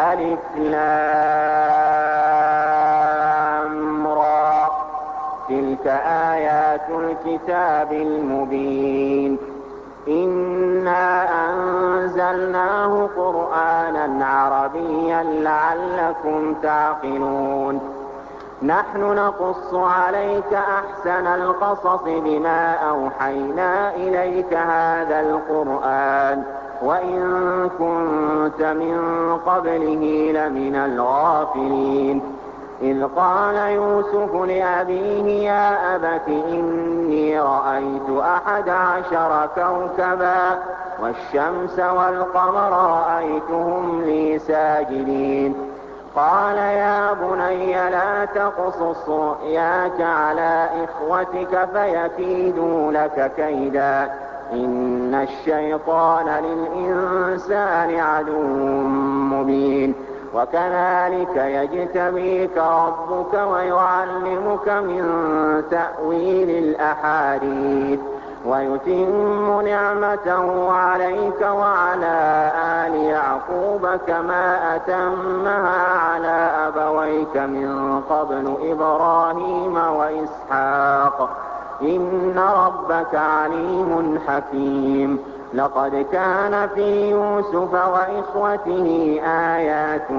ألف لام را تلك آيات الكتاب المبين إنا أنزلناه قرآنا عربيا لعلكم تعقلون نحن نقص عليك أحسن القصص بما أوحينا إليك هذا القرآن وإن كنت من قبله لمن الغافلين إذ قال يوسف لأبيه يا أبت إني رأيت 11 كوكبا والشمس والقمر رأيتهم لي ساجدين قال يا بني لا تقصص رؤياك على إخوتك فيكيدوا لك كيدا إن الشيطان للإنسان عدو مبين وكذلك يجتبيك ربك ويعلمك من تأويل الأحاديث ويتم نعمته عليك وعلى آل يعقوب كما أتمها على أبويك من قبل إبراهيم وإسحاق إن ربك عليم حكيم لقد كان في يوسف وإخوته آيات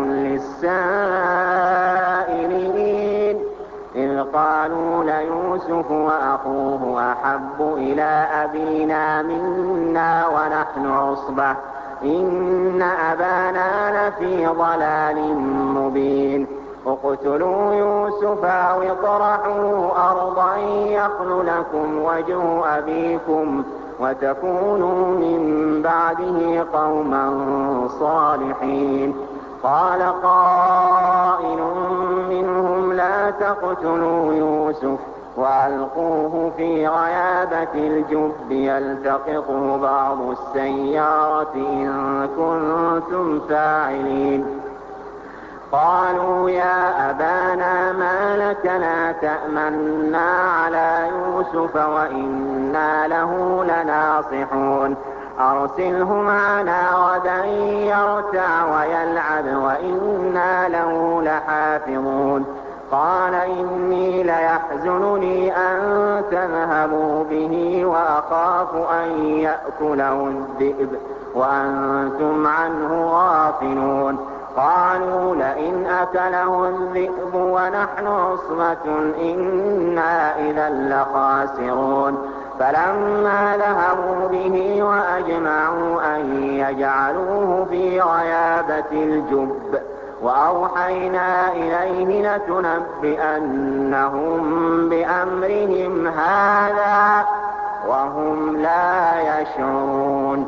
للسائلين إذ قالوا ليوسف وأخوه أحب إلى أبينا منا ونحن عصبة إن أبانا لفي ضلال مبين اقتلوا يوسف أو اطرحوه أرضا يخل لكم وجه أبيكم وتكونوا من بعده قوما صالحين قال قائل منهم لا تقتلوا يوسف وألقوه في غيابة الجب يلتقطه بعض السيارة إن كنتم فاعلين قالوا يا أبانا ما لك لا تأمنا على يوسف وإنا له لناصحون أرسله معنا غدا يرتع ويلعب وإنا له لحافظون قال إني ليحزنني أن تذهبوا به وأخاف أن يأكله الذئب وأنتم عنه غافلون قالوا لئن أكله الذئب ونحن عصبة إنا إذا لخاسرون فلما ذهبوا به وأجمعوا أن يجعلوه في غيابة الجب وأوحينا إليه لتنبئنهم بأمرهم هذا وهم لا يشعرون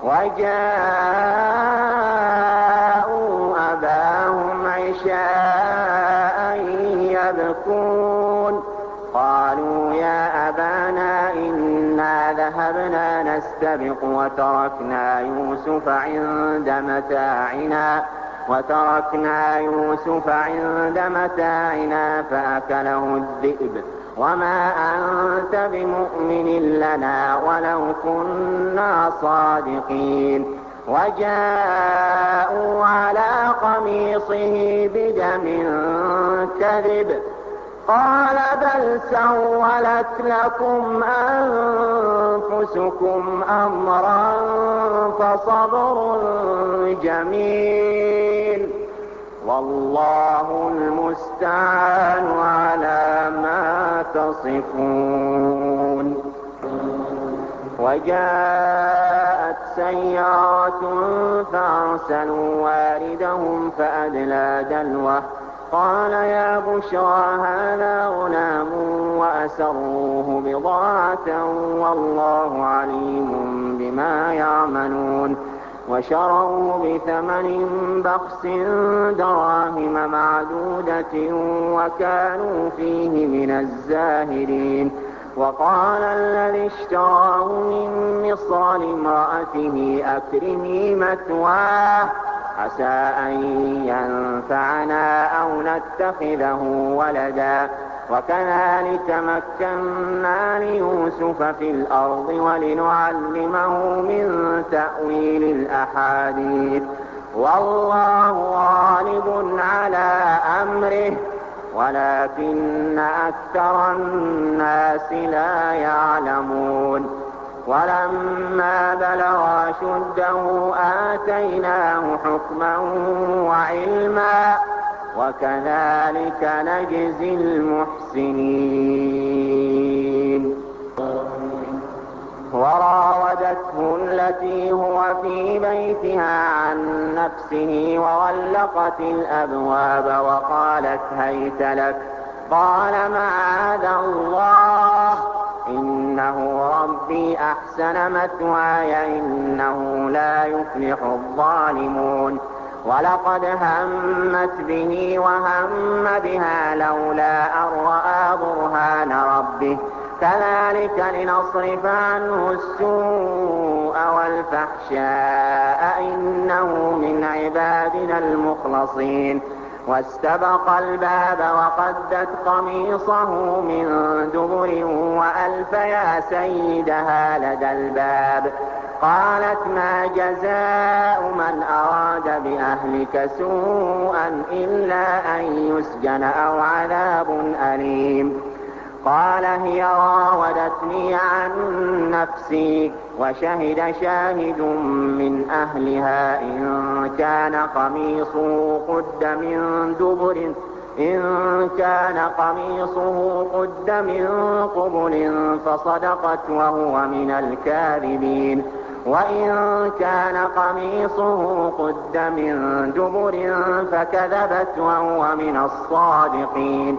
وجاءوا أباهم عشاء يبكون قالوا يا أبانا إنا ذهبنا نستبق وتركنا يوسف عند متاعنا فأكله الذئب وما أنت بمؤمن لنا ولو كنا صادقين وجاءوا على قميصه بدم كذب قال بل سولت لكم أنفسكم أمرا فصبر جميل والله المستعان على ما تصفون وجاءت سيارة فأرسلوا واردهم فأدلى دلوه قال يا بشرى هذا غلام وأسروه بضاعة والله عليم بما يعملون وشروه بثمن بخس دراهم معدودة وكانوا فيه من الزاهدين وقال الذي اشتراه من مصر لامرأته أكرمي مثواه عسى أن ينفعنا أو نتخذه ولدا وكذلك مكنا ليوسف في الأرض ولنعلمه من تأويل الأحاديث والله ولكن أكثر الناس لا يعلمون. ولما بلغ أشده آتيناه حكما وعلما وكذلك نجزي المحسنين. وراودته التي هو في بيتها عن نفسه وغلقت الأبواب وقالت هيت لك، قال معاذ الله إنه ربي أحسن مثواي إنه لا يفلح الظالمون. ولقد همت به وهم بها لولا أن رأى برهان ربه كذلك لنصرف عنه السوء والفحشاء إنه من عبادنا المخلصين. واستبق الباب وقدت قميصه من دبر وألف يا سيدها لدى الباب. قالت ما جزاء من أراد بأهلك سوءا إلا أن يسجن أو عذاب أليم. قال هي راودتني عن نفسي وشهد شاهد من أهلها إن كان قميصه قد من قبل فصدقت وهو من الكاذبين وإن كان قميصه قد من دبر فكذبت وهو من الصادقين.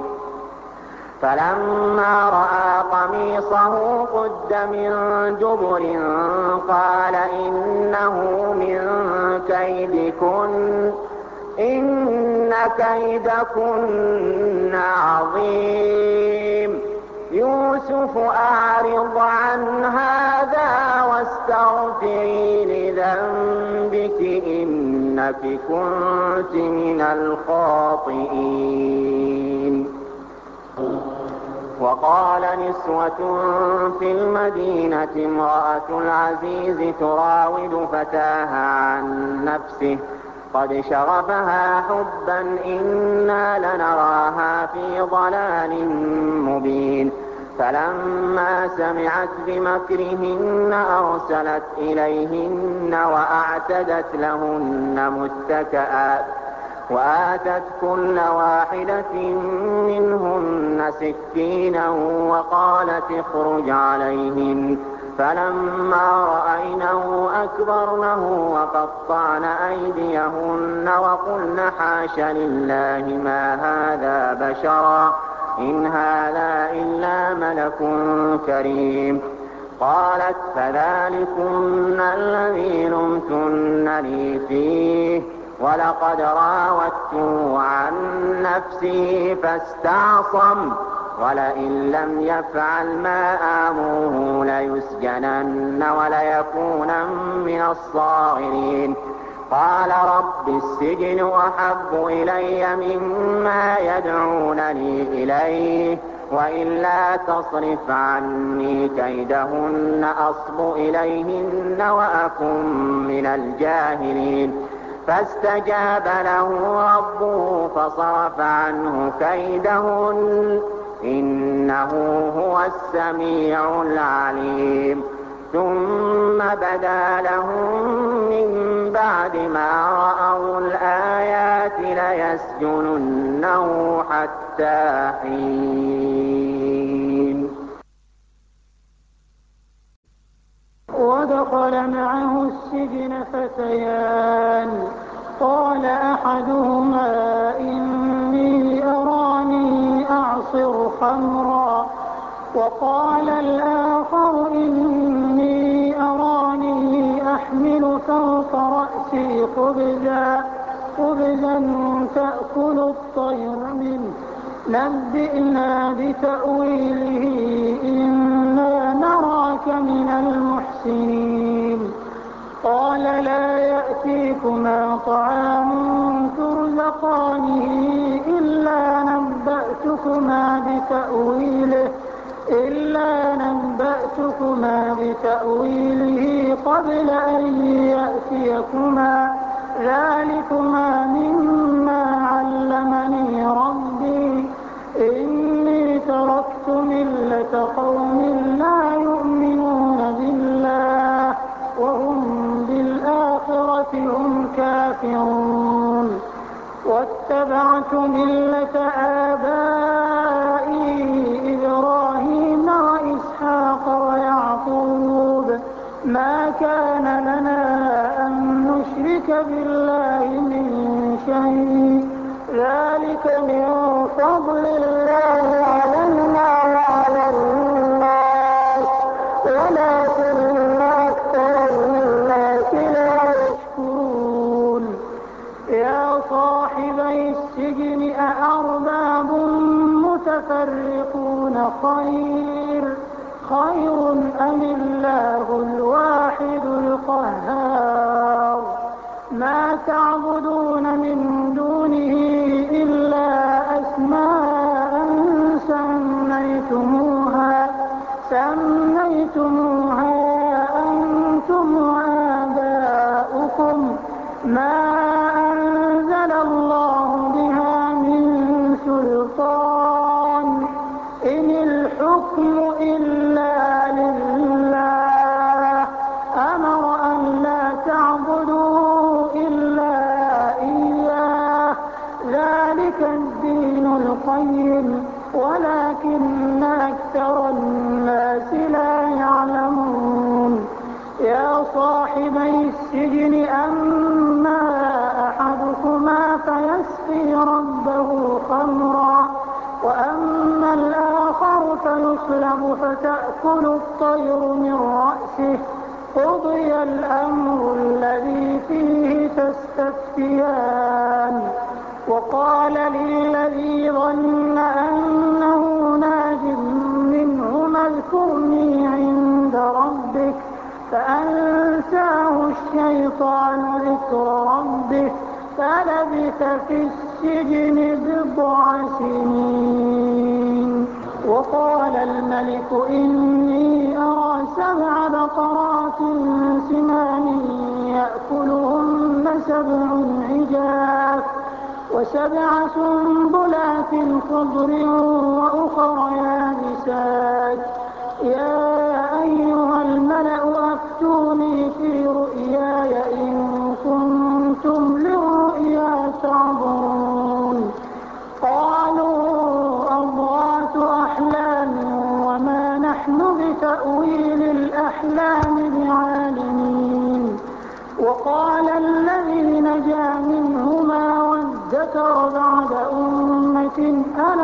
فلما رأى قميصه قد من دبر قال إنه من كيدكن إن كيدكن عظيم. يوسف أعرض عن هذا واستغفري لذنبك إنك كنت من الخاطئين. وقال نسوة في المدينة امرأة العزيز تراود فتاها عن نفسه قد شغفها حبا إنا لنراها في ضلال مبين. فلما سمعت بمكرهن أرسلت إليهن وأعتدت لهن متكئا وآتت كل واحدة منهن سكينا وقالت اخرج عليهن. فلما رأينه أكبرنه وقطعن أيديهن وقلن حاش لله ما هذا بشرا إن هذا إلا ملك كريم. قالت فذلكن الذي لمتنني فيه ولقد راودته عن نفسه فاستعصم ولئن لم يفعل ما آمره ليسجنن وليكونن من الصاغرين. قال رب السجن أحب إلي مما يدعونني إليه وإلا تصرف عني كيدهن أصب إليهن وأكن من الجاهلين. فاستجاب له ربه فصرف عنه كيدهن إنه هو السميع العليم. ثم بدا لهم من بعد ما رأوا الآيات ليسجننه حتى حين. ودخل معه السجن فتيان قال أحدهما إني أراني أعصر خمرا وقال الآخر إني أراني أحمل فوق رأسي خبزا تأكل الطير منه نبئنا بتأويله إنا نراك من المحسنين. قال لا يأتيكما طعام ترزقانه إلا نبأتكما بتأويله قبل أن يأتيكما ذلكما مما علمني ربي يستغفرون واتبعت ملة آبائي إبراهيم وإسحاق ويعقوب ما كان لنا أن نشرك بالله من شيء ذلك من فضل الله علينا وعلى الناس ولكن أكثر الناس لا يشكرون يا صاحبي السجن أأرباب متفرقون خير أم الله الواحد القهار ما تعبدون من دونه إلا أسماء سميتموها أنتم وآباؤكم ما أنزل الله بها من سلطان إن الحكم إلا لله أمر أن لا تعبدوا إلا إياه ذلك الدين القيم ولكن أكثر الناس لا يعلمون يا صاحبي السجن أما أحدكما فيسقي ربه خمرا وأما الآخر فيصلب فتأكل الطير من رأسه قضي الأمر الذي فيه تستفتيان وقال للذي ظن أنه ناج منهما اذكرني عند ربك فأنساه الشيطان ذكر ربه فلبث في السجن 9 سنين وقال الملك إني أرى 7 بقرات سمان يأكلهن 7 عجاف و7 سنبلات خضر وأخر يابسات يا أيها الملأ أفتوني في رؤياي إن كنتم للرؤيا تعبرون قالوا أضغاث أحلام وما نحن بتأويل الأحلام بعالمين وقال الذي نجا منهما وادكر بعد أمة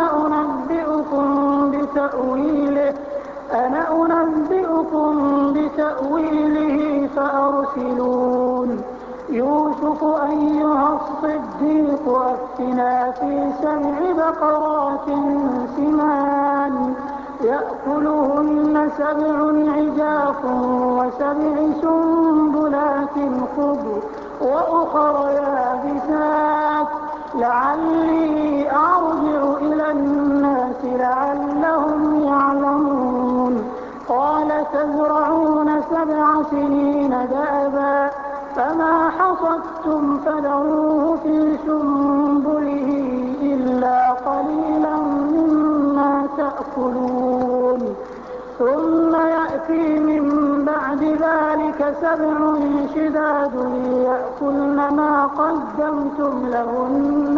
أنا أنبئكم بتأويله فأرسلون يوسف أيها الصديق أفتنا في 7 بقرات سمان يأكلهن 7 عجاف و7 سنبلات خضر وأخر يابسات لعلي أرجع إلى الناس لعلهم يعلمون قال تزرعون 7 سنين دأبا فما حصدتم فذروه في سنبله إلا قليلا مما تأكلون ثم يأتي من بعد ذلك 7 شداد يأكلن ما قدمتم لهن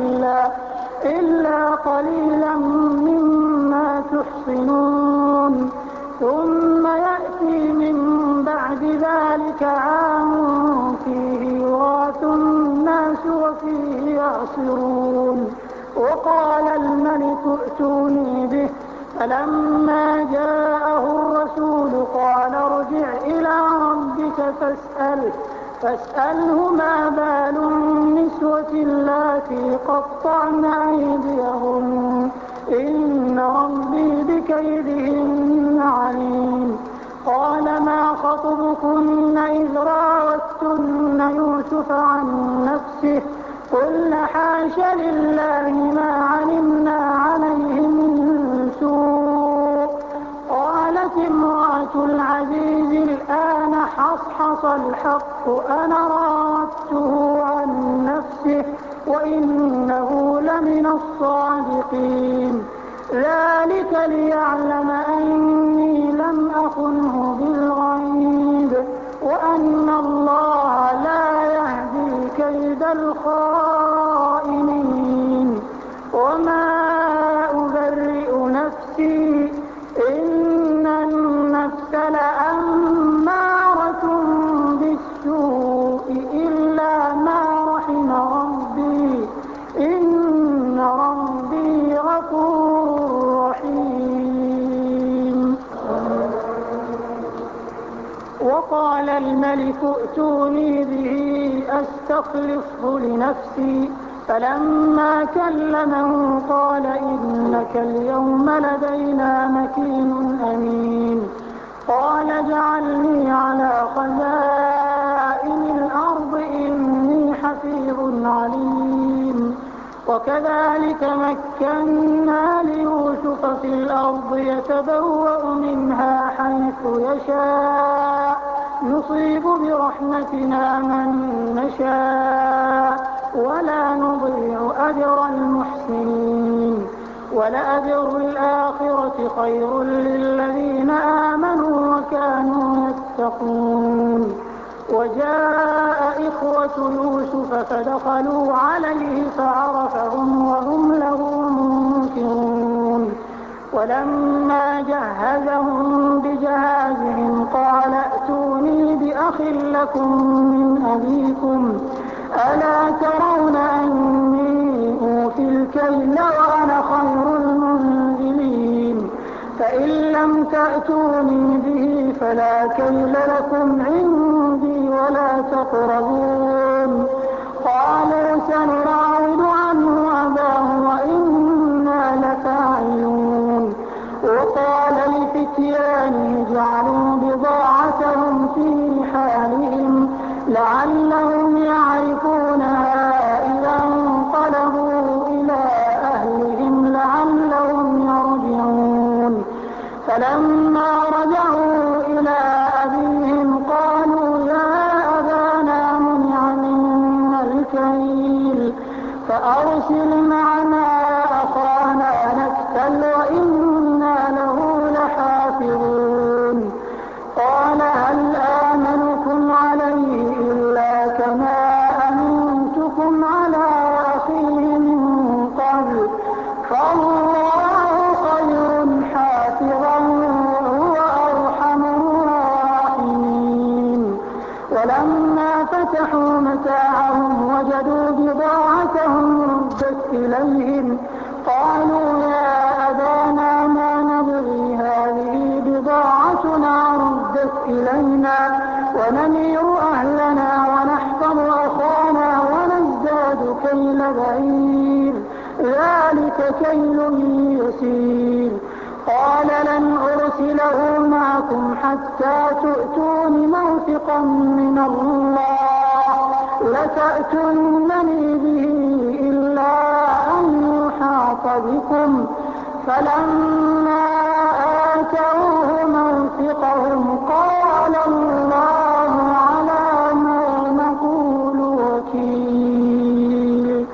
إلا قليلا مما تحصنون ثم يأتي من بعد ذلك عام فيه يغاث الناس وفيه يعصرون وقال الملك ائتوني به فلما جاءه الرسول قال ارجع إلى ربك فاسأله ما بال النسوة اللاتي قطعن أيديهن إن ربي بكيدهن عليم قال ما خطبكن إذ راوتن يوسف عن نفسه قلنا حاش لله ما علمنا عليه من سوء قالت امرأة العزيز الآن حصحص الحق أنا راودته عن نفسه وإنه لمن الصادقين ذلك ليعلم أني لم أخنه بالغيب وأن الله لا يهدي كيد الخائنين وما أبرئ نفسي إن النفس لأمارة بالسوء إلا ما رحم ربي إن ربي غفور رحيم. وقال الملك ائتوني به أستخلصه لنفسي فلما كلمه قال إنك اليوم لدينا مكين أمين. قال اجعلني على خزائن الأرض إني حفيظ عليم. وكذلك مكنا ليوسف في الأرض يتبوأ منها حيث يشاء نصيب برحمتنا من نشاء ولا نضيع أجر المحسنين. ولأجر الآخرة خير للذين آمنوا وكانوا يتقون. وجاء إخوة يوسف فدخلوا عليه فعرفهم وهم له منكرون. ولما جهزهم بجهازهم قال ائتوني بأخ لكم من أبيكم ألا ترون أني أوفي الكيل وأنا خير المنزلين فإن لم تأتوني به فلا كيل لكم عندي ولا تقربون. قالوا سنراود عنه أباه وإنا لفاعلون. وقال لفتيانه اجعلوا بضاعتهم في رحالهم لعلهم يعرفونها إذا انقلبوا إلى أهلهم لعلهم يرجعون. فلما رجعوا إلى أبيهم قالوا يا أبانا منع منا الكيل فأرسل معنا أخانا نكتل وإنا له لحافظون. قال هل آمنكم عليه إلا كما أمنتكم على أخيه من قبل فالله خير حافظا وهو أرحم الراحمين. ولما فتحوا متاعهم وجدوا بضاعتهم ردت إليهم قالوا يا أبانا ما نبغي هذه بضاعتنا ردت إلينا ونمير أهلنا ونحفظ أخانا ونزداد كيل بعير ذلك كيل يسير. قال لن أرسله معكم حتى تؤتون موثقا من الله لتأتونني به إلا أن يحاط بكم. فلما آتوه موثقهم قال الله على ما نقول وكيل.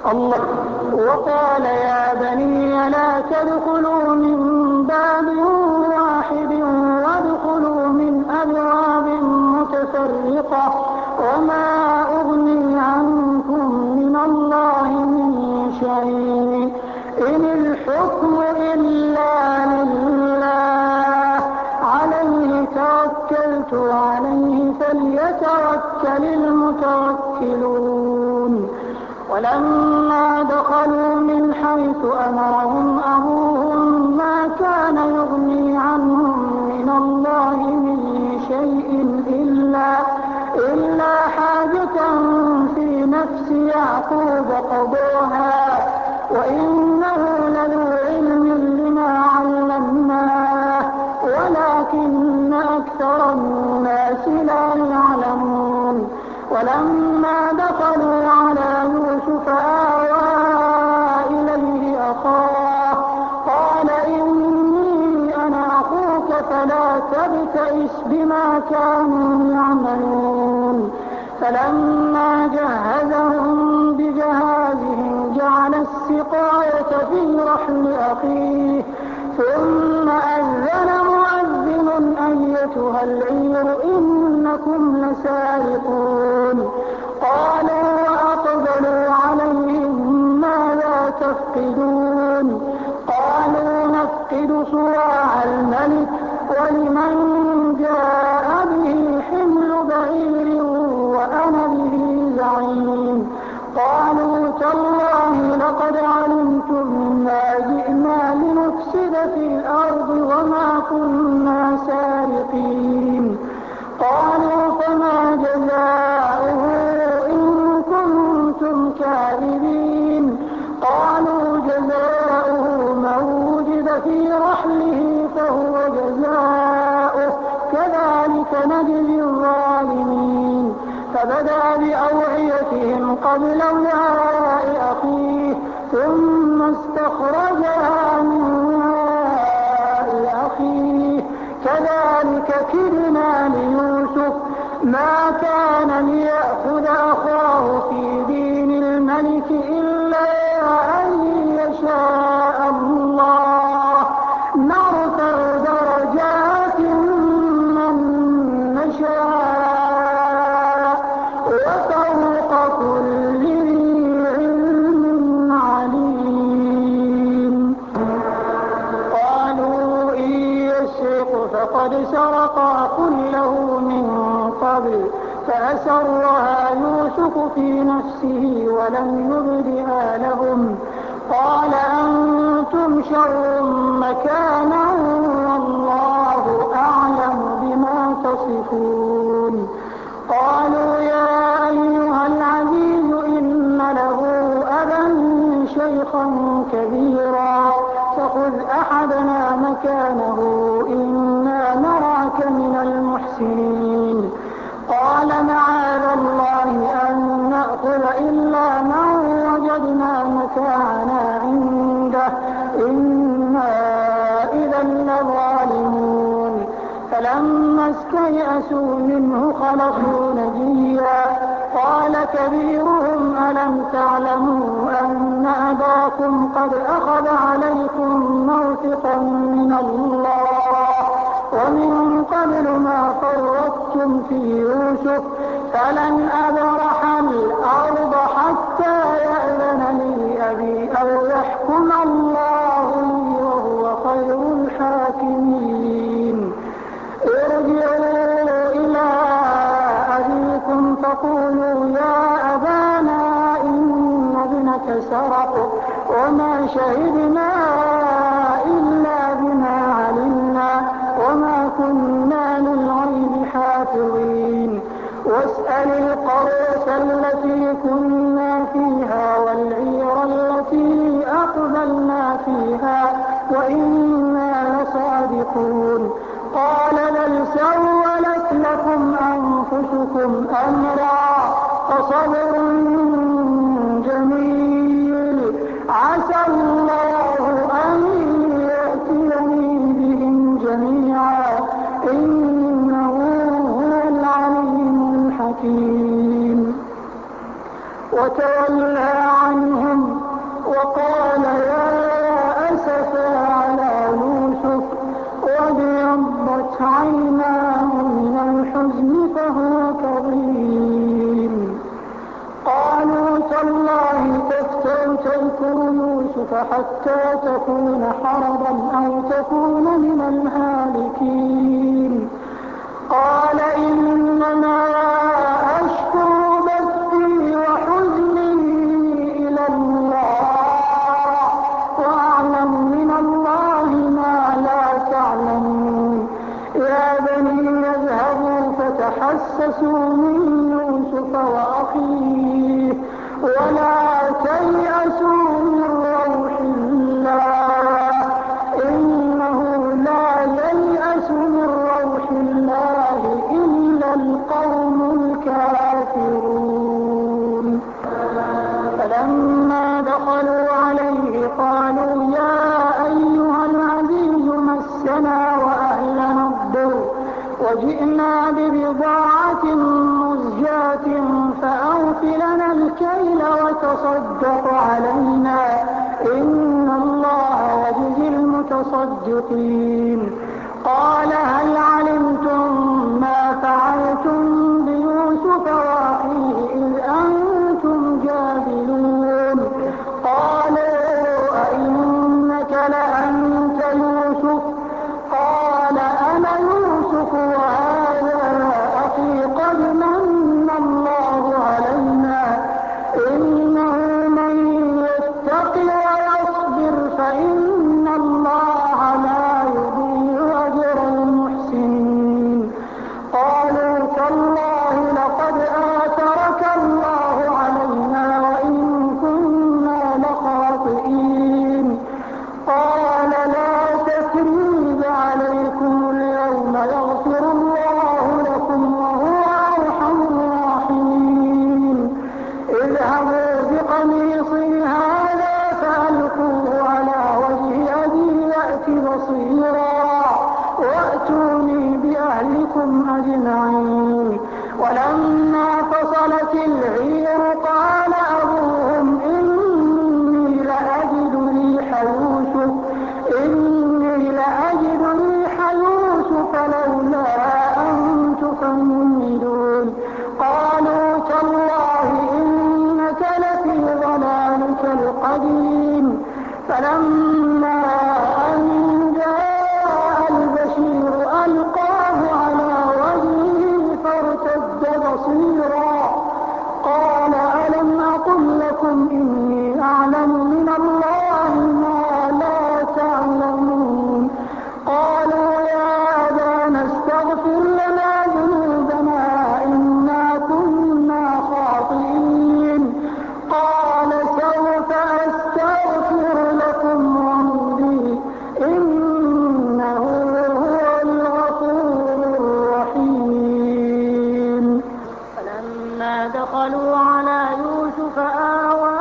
وقال يا بني لا تدخلوا من باب واحد وادخلوا من أبواب متفرقة وما أغني عنكم من الله من شيء إن الحكم إلا لله عليه توكلت وعليه فليتوكل المتوكلون. ولما دخلوا من حيث أمرهم أبوهم ما كان يغني عنهم من الله من شيء إلا حاجة في نفس يعقوب قضاها وإنه لذو علم لما علمناه ولكن أكثر الناس لا يعلمون. ولما دخلوا على يوسف آوى إليه أخاه قال إني أنا أخوك فلا تبتئس بما كانوا يعملون. فلما جهزهم بجهازهم جعل السقاية في رحل أخيه ثم أذن مؤذن أيتها العير إنكم لسارقون. قالوا كنا سارقين. قالوا فما جزاؤه إن كنتم كاذبين. قالوا جزاؤه من وجد في رحله فهو جزاؤه كذلك نجزي الظالمين. فبدأ بأوعيتهم قبل وعاء أخيه ثم استخرجها من وعاء أخيه كذلك كدنا ليوسف ما كان ليأخذ أخاه في دين الملك إلا أن يشاء الله نرفع درجات من نشاء وفوق كل ذي علم عليم. قالوا إن يسرق فقد سرق كله من قبل فأسرها يوسف في نفسه ولم يبدها لهم. قال أنتم شر مكانا والله أعلم بما تصفون. قالوا يا أيها العزيز إن له أبا شيخا كبيرا فخذ أحدنا مكانه إنا نراك من المحسنين. قال معاذ الله أن نأخذ إلا من وجدنا متاعنا عنده إنا إذا لظالمون. فلما استيئسوا منه خلصوا نجيا. قال كبيرهم ألم تعلموا أن أباكم قد أخذ عليكم موثقا من الله ومن قبل ما فرطتم في يوسف فلن أبرح الأرض حتى يأذن لي أبي أو يحكم الله لي وهو خير الحاكمين. ارجعوا إلى أبيكم فقولوا يا أبانا إن ابنك سرق وما شهدنا إلا بما علمنا وما كنا للغيب حافظين. واسأل القرية التي كنا فيها والعير التي أقبلنا فيها وإنا لصادقون. قال بل سولت لكم أنفسكم أمرا فصبر جميل عسى الله أن يأتيني بهم جميعا إنه هو العليم الحكيم. وتولى عنهم وقال يا أسفا على يوسف وابيضت عيناه من الحزن فهو كظيم. قالوا تالله تذكر يوسف حتى تكون حرضا أو تكون من الهالكين. قال إنما أشكو بثي وحزني إلى الله وأعلم من الله ما لا تعلمون. يا بني اذهبوا فتحسسوا من يوسف وأخيه ولا تيأسوا من روح الله إنه لا ييأس من روح الله إلا القوم الكافرون. فلما دخلوا عليه قالوا يا أيها العزيز مسنا وأهلنا الضر وجئنا ببضاعة مزجاة فأوف لنا الكيل وتصدق علينا إن الله يجزي المتصدقين. قال هل علمتم ما فعلتم بيوسف وأخيه إذ أنتم جاهلون. قالوا أئنك لأنت يوسف قال أنا يوسف وهذا أخي قد من الله علينا إنه من يتق ويصبر فإن الله لا يضيع أجر الأولين فلما أن جاء البشير ألقاه على وجهه فارتد بصيرا قال ألم أقل لكم إني أعلم من الله ما لا تعلمون قالوا يا أبانا استغفر لنا ذنوبنا إنا كنا خاطئين قال سوف أستغفر لكم ربي إنه هو الغفور الرحيم فلما دخلوا على يوسف آوى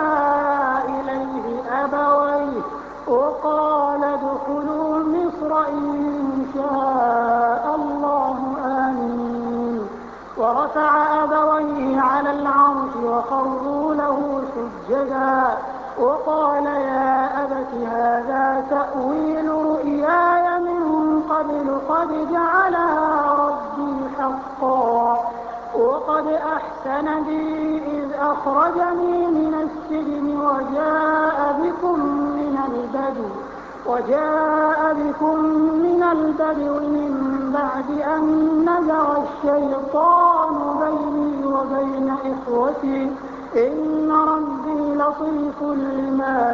إليه أبويه وقال ادخلوا مصر إن شاء الله آمين ورفع أبويه على العرش وخروا له سجدا وقال يا أبت هذا تأويل رؤياي من قبل قد جعلها ربي حقا وقد أحسن بي إذ أخرجني من السجن وجاء بكم من البدو من بعد أن نزغ الشيطان بيني وبين إخوتي إن ربي لطيف لما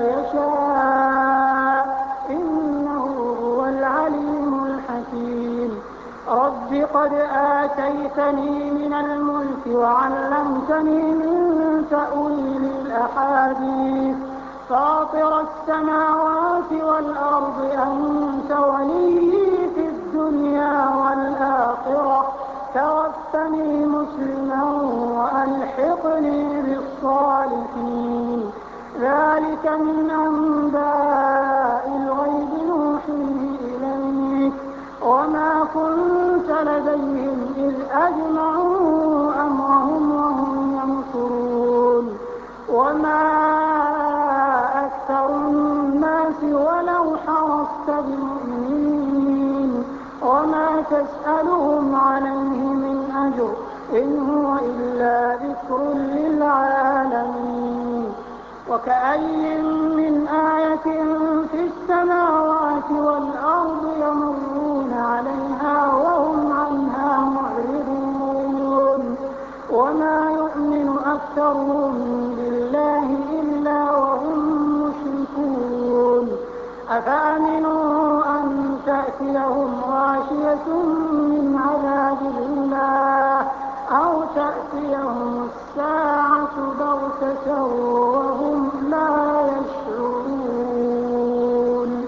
يشاء إنه هو العليم الحكيم رب قد آتيتني من الملك وعلمتني من تأويل الأحاديث فاطر السماوات والأرض أنت ولي في الدنيا والآخرة توفني مسلما وألحقني بالصالحين ذلك من أنباء الغيب نوحيه إليك وما كنت لديهم إذ أجمعوا أمرهم وهم يمكرون وما أكثر الناس ولو حرصت بمؤمنين وما تسألهم عليه من أجر إن هو إلا ذكر للعالمين وكأي من آية في السماوات والأرض يمرون عليها وهم عنها معرضون وما يؤمن أكثرهم بالله إلا وهم مشركون أفأمنوا أن تأتيهم غاشية من عذاب الله أو تأتيهم الساعة بغتة وهم لا يشعرون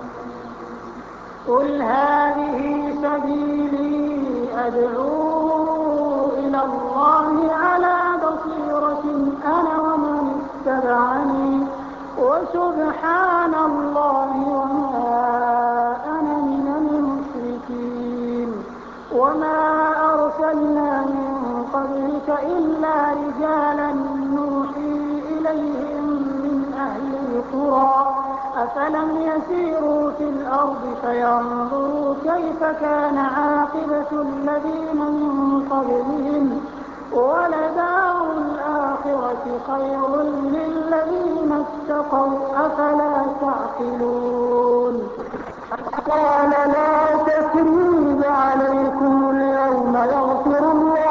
قل هذه سبيلي أدعو إلى الله على بصيرة أنا ومن اتبعني وسبحان الله وما أنا من المشركين وما أرسلنا من قبلك إلا رجالا نوحي إليهم من أهل القرى أفلم يسيروا في الأرض فينظروا كيف كان عاقبة الذين من قبلهم ولدار الآخرة خير للذين اتقوا أفلا تعقلون قال لا تثريب عليكم اليوم يغفر الله